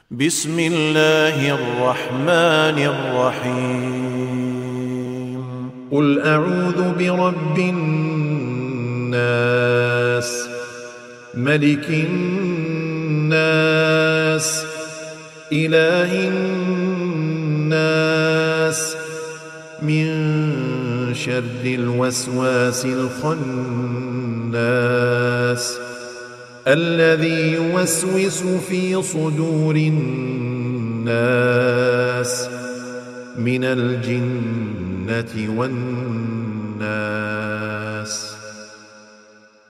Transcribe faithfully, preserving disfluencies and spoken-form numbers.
بسم الله الرحمن الرحيم قل أعوذ برب الناس ملك الناس إله الناس من شر الوسواس الخناس الذي يوسوس في صدور الناس من الجنة والناس.